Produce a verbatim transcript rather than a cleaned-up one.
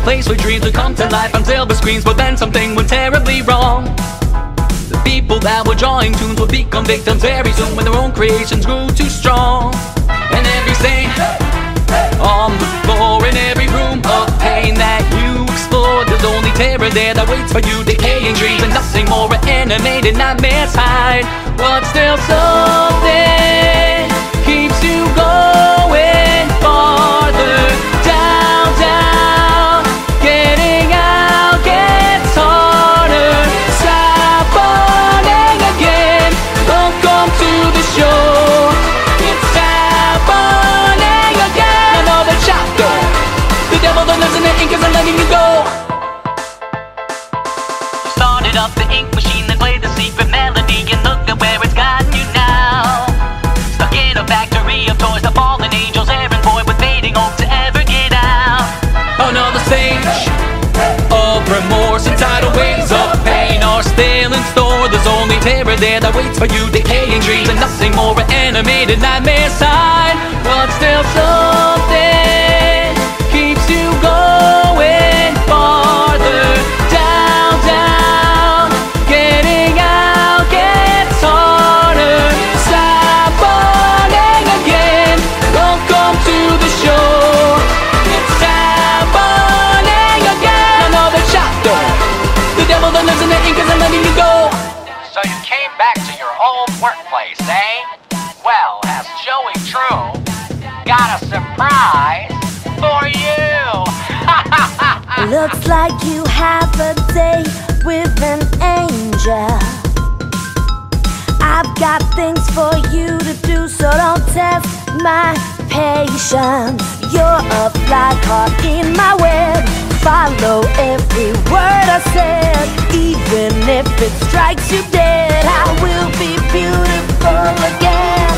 place where dreams would come to life on silver screens. But then something went terribly wrong. The people that were drawing tunes would become victims very soon when their own creations grew too strong. And every stain on the floor, in every room of pain that you explore, there's only terror there that waits for you. Decaying dreams and nothing more, animated nightmares hide. But still something keeps you going farther down, down. Getting out gets harder. Stop running again. Welcome to the show. It's happening again. Another chapter. The devil that lives in the ink isn't letting you go. Started up the ink machine, then played the secret melody, and look at where it's gotten you now. Stuck in a factory of toys, the fallen angels, errand boy with fading hope to ever get out. Another stage of remorse and tidal waves of pain are still in store. There's only terror there that waits for you. Decaying dreams and nothing more, animated nightmares hide. But still something keeps you going farther down, down. Getting out gets harder. Stop running again. Welcome to the show. It's happening again. Another chapter. The devil that lives in the ink isn't letting you go. So you came back to your old workplace, eh? Well, has Joey True got a surprise for you? Looks like you have a date with an angel. I've got things for you to do, so don't test my patience. You're a fly caught in my web. Follow every word I said. Even if it strikes you dead, I will be beautiful again.